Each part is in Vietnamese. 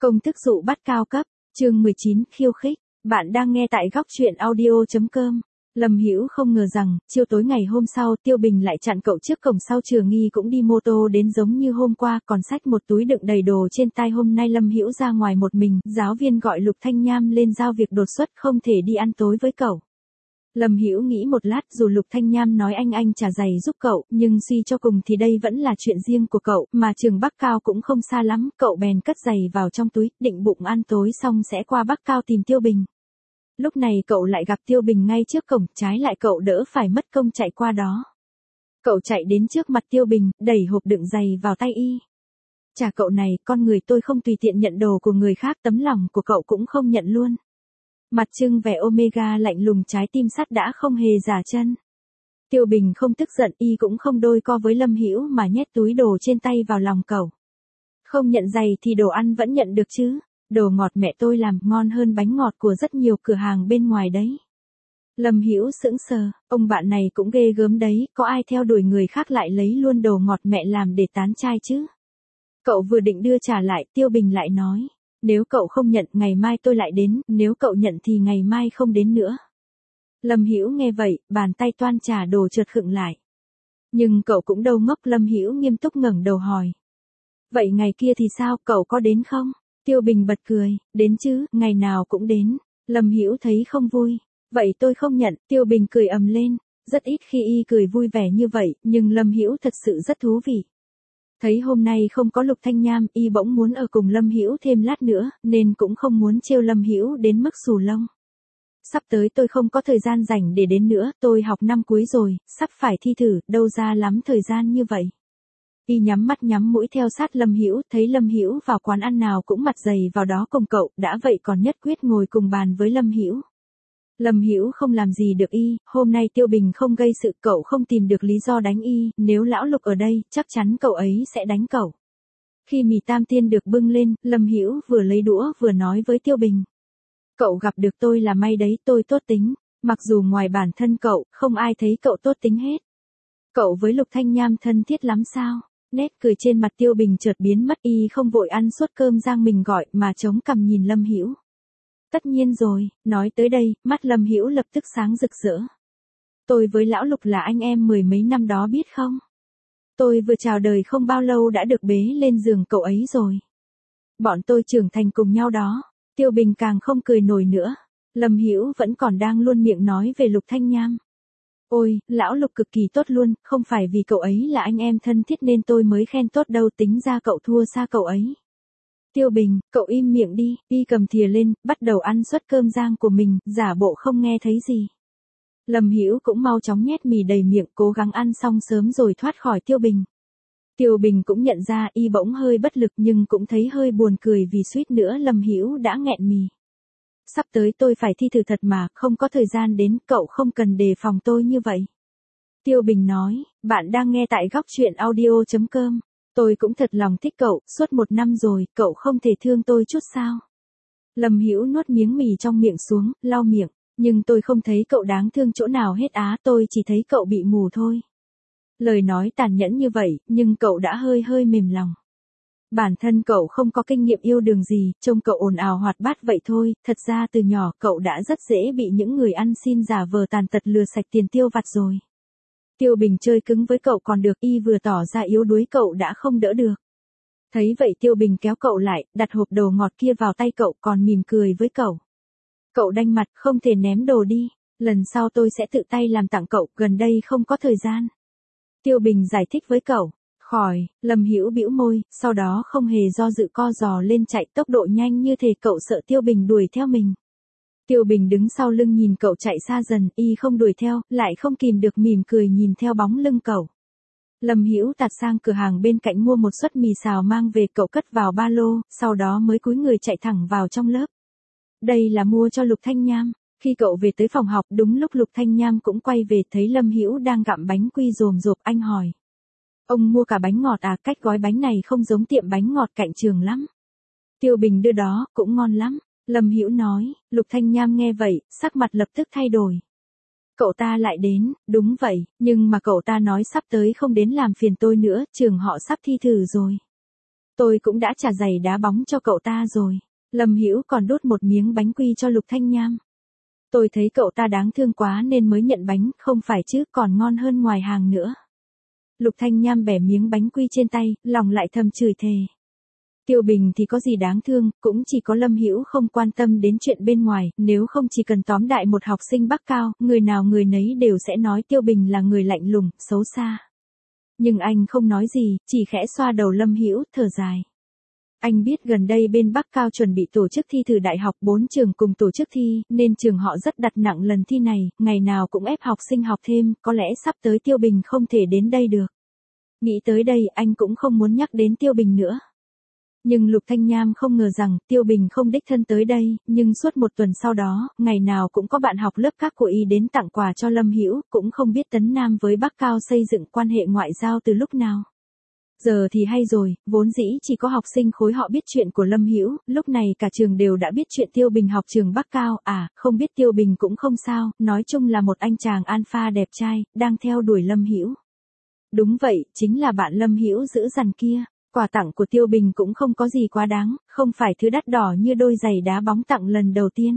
Công thức dụ bắt cao cấp, chương 19 khiêu khích. Bạn đang nghe tại góc truyện audio.com. Lâm Hữu không ngờ rằng, chiều tối ngày hôm sau Tiêu Bình lại chặn cậu trước cổng sau trường nghi cũng đi mô tô đến giống như hôm qua, còn xách một túi đựng đầy đồ trên tay. Hôm nay Lâm Hữu ra ngoài một mình, giáo viên gọi Lục Thanh Nham lên giao việc đột xuất không thể đi ăn tối với cậu. Lâm Hữu nghĩ một lát, dù Lục Thanh Nham nói anh trả giày giúp cậu, nhưng suy cho cùng thì đây vẫn là chuyện riêng của cậu, mà trường Bắc Cao cũng không xa lắm, cậu bèn cất giày vào trong túi, định bụng ăn tối xong sẽ qua Bắc Cao tìm Tiêu Bình. Lúc này cậu lại gặp Tiêu Bình ngay trước cổng, trái lại cậu đỡ phải mất công chạy qua đó. Cậu chạy đến trước mặt Tiêu Bình, đẩy hộp đựng giày vào tay y. Chà cậu này, con người tôi không tùy tiện nhận đồ của người khác, tấm lòng của cậu cũng không nhận luôn. Mặt trưng vẻ Omega lạnh lùng, trái tim sắt đã không hề giả chân. Tiêu Bình không tức giận, y cũng không đôi co với Lâm Hữu mà nhét túi đồ trên tay vào lòng cậu. Không nhận giày thì đồ ăn vẫn nhận được chứ, đồ ngọt mẹ tôi làm ngon hơn bánh ngọt của rất nhiều cửa hàng bên ngoài đấy. Lâm Hữu sững sờ, ông bạn này cũng ghê gớm đấy, có ai theo đuổi người khác lại lấy luôn đồ ngọt mẹ làm để tán trai chứ. Cậu vừa định đưa trả lại, Tiêu Bình lại nói. Nếu cậu không nhận, ngày mai tôi lại đến, nếu cậu nhận thì ngày mai không đến nữa. Lâm Hữu nghe vậy, bàn tay toan trả đồ chợt khựng lại. Nhưng cậu cũng đâu ngốc, Lâm Hữu nghiêm túc ngẩng đầu hỏi. Vậy ngày kia thì sao, cậu có đến không? Tiêu Bình bật cười, đến chứ, ngày nào cũng đến. Lâm Hữu thấy không vui. Vậy tôi không nhận, Tiêu Bình cười ầm lên. Rất ít khi y cười vui vẻ như vậy, nhưng Lâm Hữu thật sự rất thú vị. Thấy hôm nay không có Lục Thanh Nham, y bỗng muốn ở cùng Lâm Hữu thêm lát nữa, nên cũng không muốn trêu Lâm Hữu đến mức xù lông. Sắp tới tôi không có thời gian rảnh để đến nữa, tôi học năm cuối rồi, sắp phải thi thử, đâu ra lắm thời gian như vậy. Y nhắm mắt nhắm mũi theo sát Lâm Hữu, thấy Lâm Hữu vào quán ăn nào cũng mặt dày vào đó cùng cậu, đã vậy còn nhất quyết ngồi cùng bàn với Lâm Hữu. Lâm Hữu không làm gì được y, hôm nay Tiêu Bình không gây sự, cậu không tìm được lý do đánh y, nếu lão Lục ở đây, chắc chắn cậu ấy sẽ đánh cậu. Khi mì tam tiên được bưng lên, Lâm Hữu vừa lấy đũa vừa nói với Tiêu Bình. Cậu gặp được tôi là may đấy, tôi tốt tính, mặc dù ngoài bản thân cậu, không ai thấy cậu tốt tính hết. Cậu với Lục Thanh Nham thân thiết lắm sao? Nét cười trên mặt Tiêu Bình chợt biến mất, y không vội ăn suốt cơm rang mình gọi mà chống cằm nhìn Lâm Hữu. Tất nhiên rồi, nói tới đây, mắt Lâm Hữu lập tức sáng rực rỡ. Tôi với lão Lục là anh em mười mấy năm đó biết không? Tôi vừa chào đời không bao lâu đã được bế lên giường cậu ấy rồi. Bọn tôi trưởng thành cùng nhau đó. Tiêu Bình càng không cười nổi nữa. Lâm Hữu vẫn còn đang luôn miệng nói về Lục Thanh Nham. Ôi, lão Lục cực kỳ tốt luôn, không phải vì cậu ấy là anh em thân thiết nên tôi mới khen tốt đâu, tính ra cậu thua xa cậu ấy. Tiêu Bình, cậu im miệng đi, y cầm thìa lên, bắt đầu ăn suất cơm rang của mình, giả bộ không nghe thấy gì. Lâm Hữu cũng mau chóng nhét mì đầy miệng, cố gắng ăn xong sớm rồi thoát khỏi Tiêu Bình. Tiêu Bình cũng nhận ra y bỗng hơi bất lực nhưng cũng thấy hơi buồn cười vì suýt nữa Lâm Hữu đã nghẹn mì. Sắp tới tôi phải thi thử thật mà, không có thời gian đến, cậu không cần đề phòng tôi như vậy. Tiêu Bình nói, bạn đang nghe tại góc truyện audio.com. Tôi cũng thật lòng thích cậu, suốt 1 năm rồi, cậu không thể thương tôi chút sao? Lâm Hữu nuốt miếng mì trong miệng xuống, lau miệng, nhưng tôi không thấy cậu đáng thương chỗ nào hết á, tôi chỉ thấy cậu bị mù thôi. Lời nói tàn nhẫn như vậy, nhưng cậu đã hơi mềm lòng. Bản thân cậu không có kinh nghiệm yêu đương gì, trông cậu ồn ào hoạt bát vậy thôi, thật ra từ nhỏ cậu đã rất dễ bị những người ăn xin giả vờ tàn tật lừa sạch tiền tiêu vặt rồi. Tiêu Bình chơi cứng với cậu còn được, y vừa tỏ ra yếu đuối cậu đã không đỡ được. Thấy vậy Tiêu Bình kéo cậu lại, đặt hộp đồ ngọt kia vào tay cậu còn mỉm cười với cậu. Cậu đanh mặt, không thể ném đồ đi, lần sau tôi sẽ tự tay làm tặng cậu, gần đây không có thời gian. Tiêu Bình giải thích với cậu. Khỏi, Lâm Hữu bĩu môi, sau đó không hề do dự co giò lên chạy tốc độ nhanh như thể cậu sợ Tiêu Bình đuổi theo mình. Tiêu Bình đứng sau lưng nhìn cậu chạy xa dần, y không đuổi theo, lại không kìm được mỉm cười nhìn theo bóng lưng cậu. Lâm Hữu tạt sang cửa hàng bên cạnh mua một suất mì xào mang về, cậu cất vào ba lô, sau đó mới cúi người chạy thẳng vào trong lớp. Đây là mua cho Lục Thanh Nham. Khi cậu về tới phòng học, đúng lúc Lục Thanh Nham cũng quay về, thấy Lâm Hữu đang gặm bánh quy rồm rộp, anh hỏi. Ông mua cả bánh ngọt à, cách gói bánh này không giống tiệm bánh ngọt cạnh trường lắm. Tiêu Bình đưa đó, cũng ngon lắm. Lâm Hữu nói, Lục Thanh Nham nghe vậy, sắc mặt lập tức thay đổi. Cậu ta lại đến, đúng vậy, nhưng mà cậu ta nói sắp tới không đến làm phiền tôi nữa, trường họ sắp thi thử rồi. Tôi cũng đã trả giày đá bóng cho cậu ta rồi. Lâm Hữu còn đút một miếng bánh quy cho Lục Thanh Nham. Tôi thấy cậu ta đáng thương quá nên mới nhận bánh, không phải chứ, còn ngon hơn ngoài hàng nữa. Lục Thanh Nham bẻ miếng bánh quy trên tay, lòng lại thầm chửi thề. Tiêu Bình thì có gì đáng thương, cũng chỉ có Lâm Hữu không quan tâm đến chuyện bên ngoài, nếu không chỉ cần tóm đại một học sinh Bắc Cao, người nào người nấy đều sẽ nói Tiêu Bình là người lạnh lùng, xấu xa. Nhưng anh không nói gì, chỉ khẽ xoa đầu Lâm Hữu, thở dài. Anh biết gần đây bên Bắc Cao chuẩn bị tổ chức thi thử đại học 4 trường cùng tổ chức thi, nên trường họ rất đặt nặng lần thi này, ngày nào cũng ép học sinh học thêm, có lẽ sắp tới Tiêu Bình không thể đến đây được. Nghĩ tới đây anh cũng không muốn nhắc đến Tiêu Bình nữa. Nhưng Lục Thanh Nham không ngờ rằng Tiêu Bình không đích thân tới đây, nhưng suốt một tuần sau đó, ngày nào cũng có bạn học lớp khác của y đến tặng quà cho Lâm Hữu, cũng không biết Tấn Nam với Bắc Cao xây dựng quan hệ ngoại giao từ lúc nào. Giờ thì hay rồi, vốn dĩ chỉ có học sinh khối họ biết chuyện của Lâm Hữu, lúc này cả trường đều đã biết chuyện Tiêu Bình học trường Bắc Cao, không biết Tiêu Bình cũng không sao, nói chung là một anh chàng alpha đẹp trai, đang theo đuổi Lâm Hữu. Đúng vậy, chính là bạn Lâm Hữu dữ dằn kia. Quà tặng của Tiêu Bình cũng không có gì quá đáng, không phải thứ đắt đỏ như đôi giày đá bóng tặng lần đầu tiên.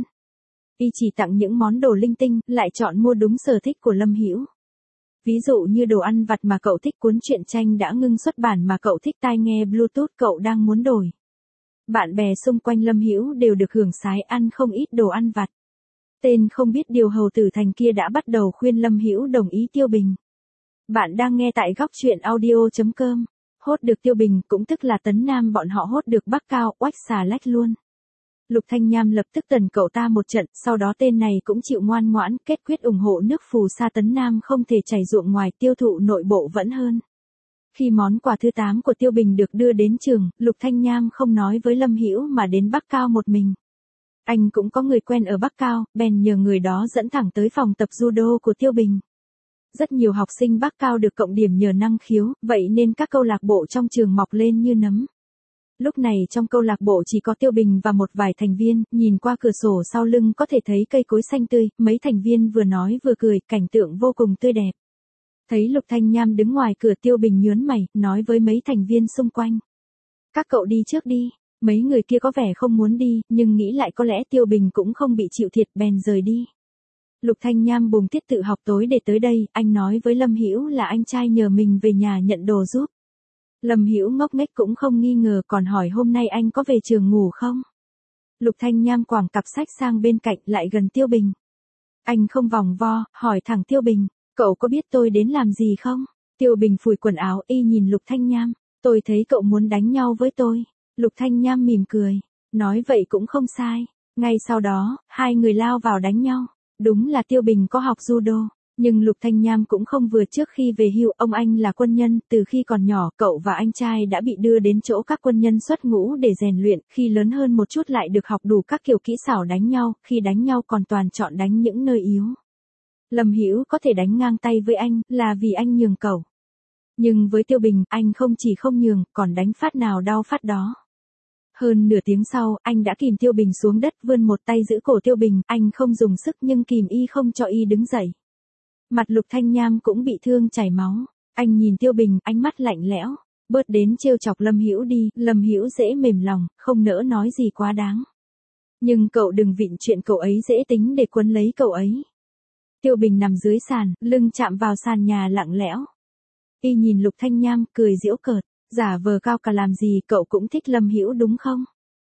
Y chỉ tặng những món đồ linh tinh, lại chọn mua đúng sở thích của Lâm Hữu. Ví dụ như đồ ăn vặt mà cậu thích, cuốn truyện tranh đã ngưng xuất bản mà cậu thích, tai nghe Bluetooth cậu đang muốn đổi. Bạn bè xung quanh Lâm Hữu đều được hưởng sái ăn không ít đồ ăn vặt. Tên không biết điều hầu tử thành kia đã bắt đầu khuyên Lâm Hữu đồng ý Tiêu Bình. Bạn đang nghe tại góc truyện audio.com. Hốt được Tiêu Bình cũng tức là Tấn Nam bọn họ hốt được Bắc Cao, oách xà lách luôn. Lục Thanh Nham lập tức tần cậu ta một trận, sau đó tên này cũng chịu ngoan ngoãn, kết quyết ủng hộ nước phù sa Tấn Nam không thể chảy ruộng ngoài, tiêu thụ nội bộ vẫn hơn. Khi món quà thứ 8 của Tiêu Bình được đưa đến trường, Lục Thanh Nham không nói với Lâm Hữu mà đến Bắc Cao một mình. Anh cũng có người quen ở Bắc Cao, bèn nhờ người đó dẫn thẳng tới phòng tập judo của Tiêu Bình. Rất nhiều học sinh Bắc Cao được cộng điểm nhờ năng khiếu, vậy nên các câu lạc bộ trong trường mọc lên như nấm. Lúc này trong câu lạc bộ chỉ có Tiêu Bình và một vài thành viên, nhìn qua cửa sổ sau lưng có thể thấy cây cối xanh tươi, mấy thành viên vừa nói vừa cười, cảnh tượng vô cùng tươi đẹp. Thấy Lục Thanh Nham đứng ngoài cửa, Tiêu Bình nhướng mày, nói với mấy thành viên xung quanh. Các cậu đi trước đi, mấy người kia có vẻ không muốn đi, nhưng nghĩ lại có lẽ Tiêu Bình cũng không bị chịu thiệt bèn rời đi. Lục Thanh Nham bùng tiết tự học tối để tới đây, anh nói với Lâm Hữu là anh trai nhờ mình về nhà nhận đồ giúp. Lâm Hữu ngốc nghếch cũng không nghi ngờ, còn hỏi hôm nay anh có về trường ngủ không? Lục Thanh Nham quàng cặp sách sang bên cạnh, lại gần Tiêu Bình. Anh không vòng vo, hỏi thẳng Tiêu Bình, cậu có biết tôi đến làm gì không? Tiêu Bình phủi quần áo, y nhìn Lục Thanh Nham, tôi thấy cậu muốn đánh nhau với tôi. Lục Thanh Nham mỉm cười, nói vậy cũng không sai. Ngay sau đó, hai người lao vào đánh nhau. Đúng là Tiêu Bình có học judo, nhưng Lục Thanh Nham cũng không vừa, trước khi về hưu, ông anh là quân nhân, từ khi còn nhỏ, cậu và anh trai đã bị đưa đến chỗ các quân nhân xuất ngũ để rèn luyện, khi lớn hơn một chút lại được học đủ các kiểu kỹ xảo đánh nhau, khi đánh nhau còn toàn chọn đánh những nơi yếu. Lâm Hữu có thể đánh ngang tay với anh, là vì anh nhường cậu. Nhưng với Tiêu Bình, anh không chỉ không nhường, còn đánh phát nào đau phát đó. Hơn nửa tiếng sau, anh đã kìm Tiêu Bình xuống đất, vươn một tay giữ cổ Tiêu Bình, anh không dùng sức nhưng kìm y không cho y đứng dậy. Mặt Lục Thanh Nham cũng bị thương chảy máu. Anh nhìn Tiêu Bình, ánh mắt lạnh lẽo, bớt đến trêu chọc Lâm Hữu đi. Lâm Hữu dễ mềm lòng, không nỡ nói gì quá đáng. Nhưng cậu đừng vịn chuyện cậu ấy dễ tính để quấn lấy cậu ấy. Tiêu Bình nằm dưới sàn, lưng chạm vào sàn nhà lặng lẽo. Y nhìn Lục Thanh Nham, cười giễu cợt. Giả vờ cao cả làm gì, cậu cũng thích Lâm Hữu đúng không?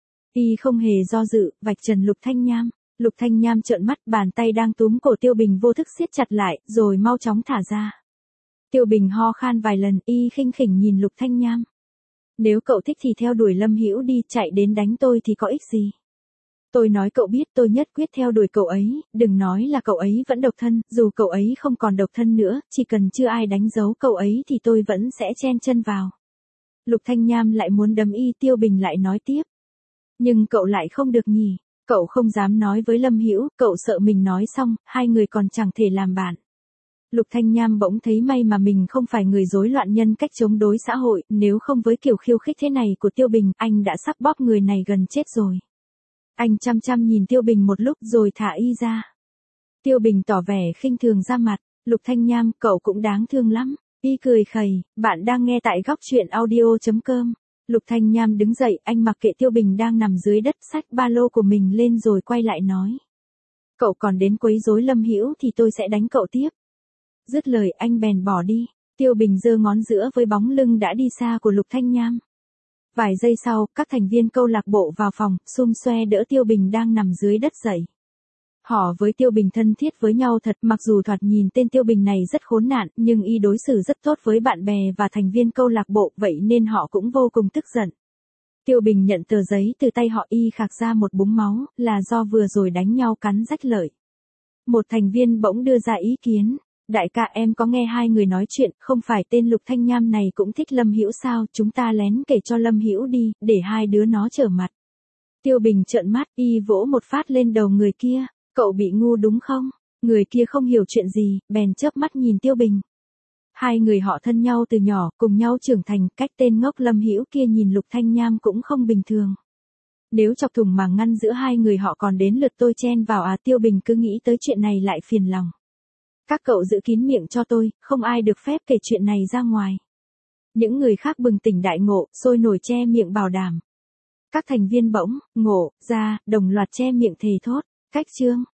Y không hề do dự, vạch trần Lục Thanh Nham. Lục Thanh Nham trợn mắt, bàn tay đang túm cổ Tiêu Bình vô thức siết chặt lại, rồi mau chóng thả ra. Tiêu Bình ho khan vài lần, y khinh khỉnh nhìn Lục Thanh Nham. Nếu cậu thích thì theo đuổi Lâm Hữu đi, chạy đến đánh tôi thì có ích gì? Tôi nói cậu biết, tôi nhất quyết theo đuổi cậu ấy, đừng nói là cậu ấy vẫn độc thân, dù cậu ấy không còn độc thân nữa, chỉ cần chưa ai đánh dấu cậu ấy thì tôi vẫn sẽ chen chân vào. Lục Thanh Nham lại muốn đấm y, Tiêu Bình lại nói tiếp. Nhưng cậu lại không được nhỉ, cậu không dám nói với Lâm Hữu, cậu sợ mình nói xong, hai người còn chẳng thể làm bạn. Lục Thanh Nham bỗng thấy may mà mình không phải người rối loạn nhân cách chống đối xã hội, nếu không với kiểu khiêu khích thế này của Tiêu Bình, anh đã sắp bóp người này gần chết rồi. Anh chăm chăm nhìn Tiêu Bình một lúc rồi thả y ra. Tiêu Bình tỏ vẻ khinh thường ra mặt, Lục Thanh Nham, cậu cũng đáng thương lắm. Y cười khẩy, bạn đang nghe tại góc truyện audio.com. Lục Thanh Nham đứng dậy, anh mặc kệ Tiêu Bình đang nằm dưới đất xách ba lô của mình lên rồi quay lại nói. Cậu còn đến quấy rối Lâm Hữu thì tôi sẽ đánh cậu tiếp. Dứt lời anh bèn bỏ đi. Tiêu Bình giơ ngón giữa với bóng lưng đã đi xa của Lục Thanh Nham. Vài giây sau, các thành viên câu lạc bộ vào phòng, xum xoe đỡ Tiêu Bình đang nằm dưới đất dậy. Họ với Tiêu Bình thân thiết với nhau thật, mặc dù thoạt nhìn tên Tiêu Bình này rất khốn nạn, nhưng y đối xử rất tốt với bạn bè và thành viên câu lạc bộ, vậy nên họ cũng vô cùng tức giận. Tiêu Bình nhận tờ giấy từ tay họ, y khạc ra một búng máu, là do vừa rồi đánh nhau cắn rách lợi. Một thành viên bỗng đưa ra ý kiến. Đại ca, em có nghe hai người nói chuyện, không phải tên Lục Thanh Nham này cũng thích Lâm Hữu sao, chúng ta lén kể cho Lâm Hữu đi, để hai đứa nó trở mặt. Tiêu Bình trợn mắt, y vỗ một phát lên đầu người kia. Cậu bị ngu đúng không? Người kia không hiểu chuyện gì, bèn chớp mắt nhìn Tiêu Bình. Hai người họ thân nhau từ nhỏ, cùng nhau trưởng thành, cách tên ngốc Lâm Hữu kia nhìn Lục Thanh Nham cũng không bình thường. Nếu chọc thủng màng ngăn giữa hai người họ còn đến lượt tôi chen vào à? Tiêu Bình cứ nghĩ tới chuyện này lại phiền lòng. Các cậu giữ kín miệng cho tôi, không ai được phép kể chuyện này ra ngoài. Những người khác bừng tỉnh đại ngộ, sôi nổi che miệng bảo đảm. Các thành viên bỗng ngộ ra, đồng loạt che miệng thề thốt. Cách chương